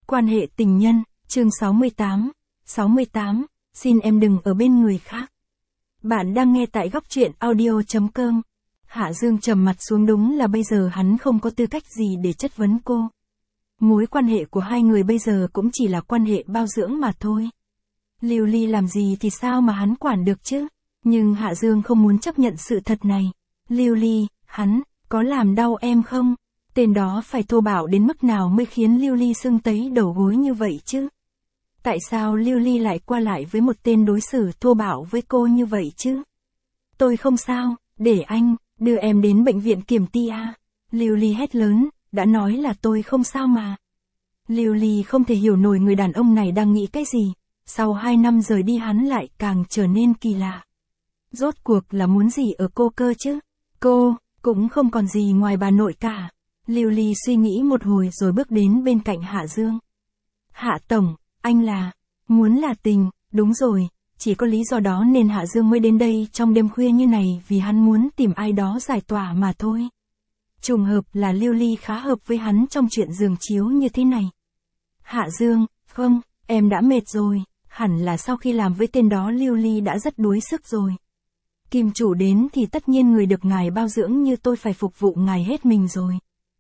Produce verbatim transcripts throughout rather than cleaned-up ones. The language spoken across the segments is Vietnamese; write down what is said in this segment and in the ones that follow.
Quan hệ tình nhân, chương sáu mươi tám. sáu mươi tám, xin em đừng ở bên người khác. Bạn đang nghe tại góc truyện audio chấm com. Hạ Dương trầm mặt xuống, đúng là bây giờ hắn không có tư cách gì để chất vấn cô. Mối quan hệ của hai người bây giờ cũng chỉ là quan hệ bao dưỡng mà thôi. Lưu Ly làm gì thì sao mà hắn quản được chứ? Nhưng Hạ Dương không muốn chấp nhận sự thật này. Lưu Ly, hắn, có làm đau em không? Tên đó phải thô bạo đến mức nào mới khiến Lưu Ly sưng tấy đầu gối như vậy chứ? Tại sao Lưu Ly lại qua lại với một tên đối xử thô bạo với cô như vậy chứ? Tôi không sao, để anh đưa em đến bệnh viện kiểm tra. Lưu Ly hét lớn, đã nói là tôi không sao mà. Lưu Ly không thể hiểu nổi người đàn ông này đang nghĩ cái gì. Sau hai năm rời đi hắn lại càng trở nên kỳ lạ. Rốt cuộc là muốn gì ở cô cơ chứ? Cô, cũng không còn gì ngoài bà nội cả. Lưu Ly suy nghĩ một hồi rồi bước đến bên cạnh Hạ Dương. Hạ Tổng, anh là, muốn là tình, đúng rồi, chỉ có lý do đó nên Hạ Dương mới đến đây trong đêm khuya như này vì hắn muốn tìm ai đó giải tỏa mà thôi. Trùng hợp là Lưu Ly khá hợp với hắn trong chuyện giường chiếu như thế này. Hạ Dương, không, em đã mệt rồi, hẳn là sau khi làm với tên đó Lưu Ly đã rất đuối sức rồi. Kim chủ đến thì tất nhiên người được ngài bao dưỡng như tôi phải phục vụ ngài hết mình rồi.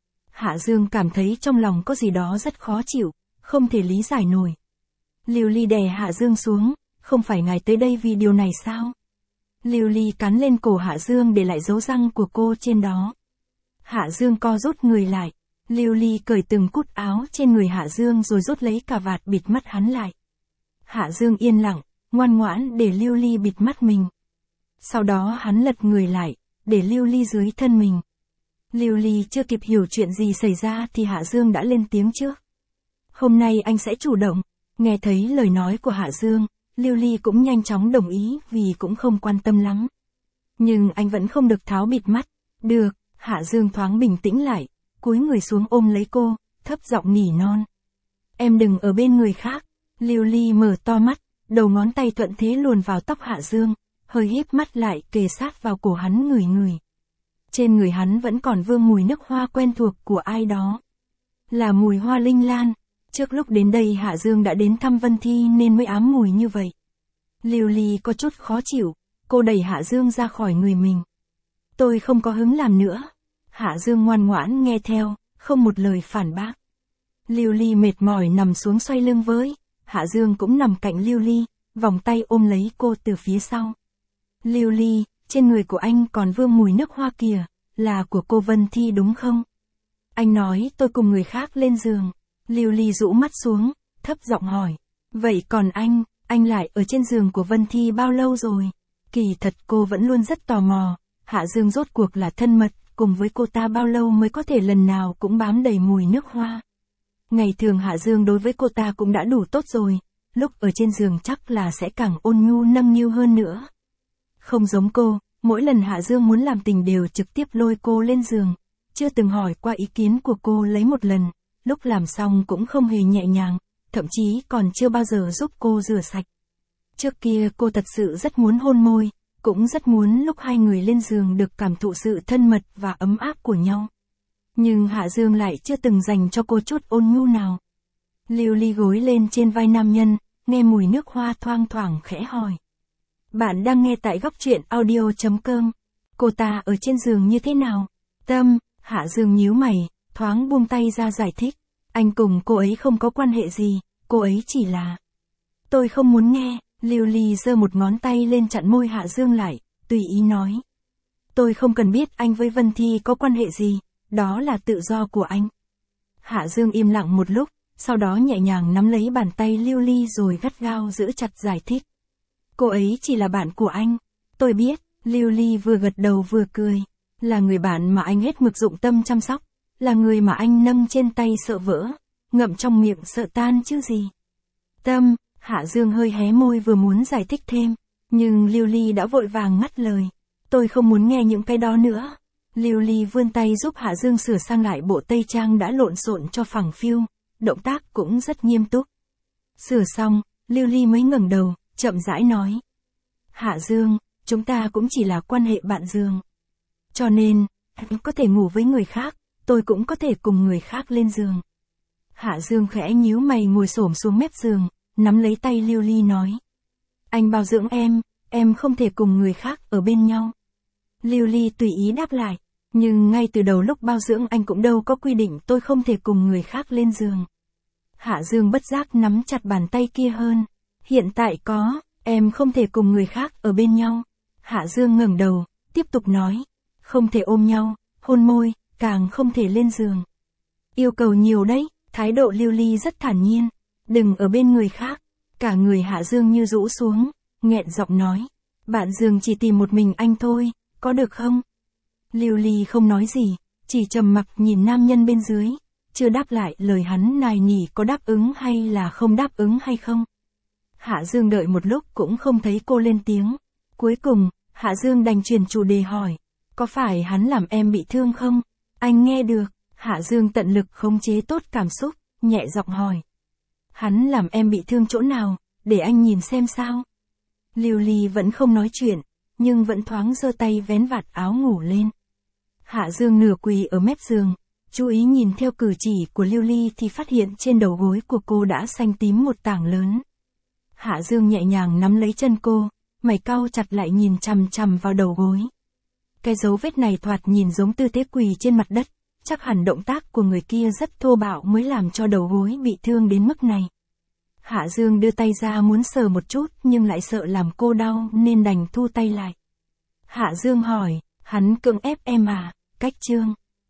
Hạ Dương cảm thấy trong lòng có gì đó rất khó chịu, không thể lý giải nổi. Lưu Ly đè Hạ Dương xuống, không phải ngài tới đây vì điều này sao? Lưu Ly cắn lên cổ Hạ Dương để lại dấu răng của cô trên đó. Hạ Dương co rút người lại, Lưu Ly cởi từng cúc áo trên người Hạ Dương rồi rút lấy cà vạt bịt mắt hắn lại. Hạ Dương yên lặng, ngoan ngoãn để Lưu Ly bịt mắt mình. Sau đó hắn lật người lại, để Lưu Ly dưới thân mình. Lưu Ly chưa kịp hiểu chuyện gì xảy ra thì Hạ Dương đã lên tiếng trước. Hôm nay anh sẽ chủ động. Nghe thấy lời nói của Hạ Dương, Lưu Ly cũng nhanh chóng đồng ý vì cũng không quan tâm lắm. Nhưng anh vẫn không được tháo bịt mắt. Được, Hạ Dương thoáng bình tĩnh lại, cúi người xuống ôm lấy cô, thấp giọng nỉ non. Em đừng ở bên người khác. Lưu Ly mở to mắt, đầu ngón tay thuận thế luồn vào tóc Hạ Dương, hơi híp mắt lại kề sát vào cổ hắn ngửi ngửi. Trên người hắn vẫn còn vương mùi nước hoa quen thuộc của ai đó. Là mùi hoa linh lan. Trước lúc đến đây Hạ Dương đã đến thăm Vân Thi nên mới ám mùi như vậy. Lưu Ly có chút khó chịu, cô đẩy Hạ Dương ra khỏi người mình. Tôi không có hứng làm nữa. Hạ Dương ngoan ngoãn nghe theo, không một lời phản bác. Lưu Ly mệt mỏi nằm xuống xoay lưng với. Hạ Dương cũng nằm cạnh Lưu Ly, vòng tay ôm lấy cô từ phía sau. Lưu Ly, trên người của anh còn vương mùi nước hoa kìa, là của cô Vân Thi đúng không? Anh nói tôi cùng người khác lên giường. Lưu Ly rũ mắt xuống, thấp giọng hỏi. Vậy còn anh, anh lại ở trên giường của Vân Thi bao lâu rồi? Kỳ thật cô vẫn luôn rất tò mò, Hạ Dương rốt cuộc là thân mật, cùng với cô ta bao lâu mới có thể lần nào cũng bám đầy mùi nước hoa. Ngày thường Hạ Dương đối với cô ta cũng đã đủ tốt rồi, lúc ở trên giường chắc là sẽ càng ôn nhu nâng niu hơn nữa. Không giống cô, mỗi lần Hạ Dương muốn làm tình đều trực tiếp lôi cô lên giường, chưa từng hỏi qua ý kiến của cô lấy một lần, lúc làm xong cũng không hề nhẹ nhàng, thậm chí còn chưa bao giờ giúp cô rửa sạch. Trước kia cô thật sự rất muốn hôn môi, cũng rất muốn lúc hai người lên giường được cảm thụ sự thân mật và ấm áp của nhau. Nhưng Hạ Dương lại chưa từng dành cho cô chút ôn nhu nào. Lưu Ly gối lên trên vai nam nhân, nghe mùi nước hoa thoang thoảng khẽ hỏi. Bạn đang nghe tại góc truyện audio chấm com. Cô ta ở trên giường như thế nào? Tâm, Hạ Dương nhíu mày, thoáng buông tay ra giải thích. Anh cùng cô ấy không có quan hệ gì, cô ấy chỉ là... Tôi không muốn nghe. Lưu Ly giơ một ngón tay lên chặn môi Hạ Dương lại, tùy ý nói. Tôi không cần biết anh với Vân Thi có quan hệ gì, đó là tự do của anh. Hạ Dương im lặng một lúc, sau đó nhẹ nhàng nắm lấy bàn tay Lưu Ly rồi gắt gao giữ chặt giải thích. Cô ấy chỉ là bạn của anh. Tôi biết. Lưu Ly vừa gật đầu vừa cười. Là người bạn mà anh hết mực dụng tâm chăm sóc. Là người mà anh nâng trên tay sợ vỡ, ngậm trong miệng sợ tan chứ gì. Tâm, Hạ Dương hơi hé môi vừa muốn giải thích thêm, nhưng Lưu Ly đã vội vàng ngắt lời. Tôi không muốn nghe những cái đó nữa. Lưu Ly vươn tay giúp Hạ Dương sửa sang lại bộ tây trang đã lộn xộn cho phẳng phiu, động tác cũng rất nghiêm túc. Sửa xong, Lưu Ly mới ngẩng đầu, chậm rãi nói. Hạ Dương, chúng ta cũng chỉ là quan hệ bạn giường. Cho nên, anh có thể ngủ với người khác, tôi cũng có thể cùng người khác lên giường. Hạ Dương khẽ nhíu mày ngồi xổm xuống mép giường, nắm lấy tay Lưu Ly nói. Anh bao dưỡng em, em không thể cùng người khác ở bên nhau. Lưu Ly tùy ý đáp lại, nhưng ngay từ đầu lúc bao dưỡng anh cũng đâu có quy định tôi không thể cùng người khác lên giường. Hạ Dương bất giác nắm chặt bàn tay kia hơn. Hiện tại có, em không thể cùng người khác ở bên nhau. Hạ Dương ngẩng đầu, tiếp tục nói. Không thể ôm nhau, hôn môi, càng không thể lên giường. Yêu cầu nhiều đấy, thái độ Lưu Ly rất thản nhiên. Đừng ở bên người khác. Cả người Hạ Dương như rũ xuống, nghẹn giọng nói. Bạn giường chỉ tìm một mình anh thôi, có được không? Lưu Ly không nói gì, chỉ trầm mặc nhìn nam nhân bên dưới, chưa đáp lại lời hắn nài nỉ có đáp ứng hay là không đáp ứng hay không. Hạ Dương đợi một lúc cũng không thấy cô lên tiếng. Cuối cùng, Hạ Dương đành chuyển chủ đề hỏi. Có phải hắn làm em bị thương không? Anh nghe được. Hạ Dương tận lực khống chế tốt cảm xúc, nhẹ giọng hỏi. Hắn làm em bị thương chỗ nào, để anh nhìn xem sao. Lưu Ly vẫn không nói chuyện, nhưng vẫn thoáng giơ tay vén vạt áo ngủ lên. Hạ Dương nửa quỳ ở mép giường, chú ý nhìn theo cử chỉ của Lưu Ly thì phát hiện trên đầu gối của cô đã xanh tím một tảng lớn. Hạ Dương nhẹ nhàng nắm lấy chân cô, mày cau chặt lại nhìn chằm chằm vào đầu gối. Cái dấu vết này thoạt nhìn giống tư thế quỳ trên mặt đất, chắc hẳn động tác của người kia rất thô bạo mới làm cho đầu gối bị thương đến mức này. Hạ Dương đưa tay ra muốn sờ một chút nhưng lại sợ làm cô đau nên đành thu tay lại. Hạ Dương hỏi, hắn cưỡng ép em à, Cách Trương.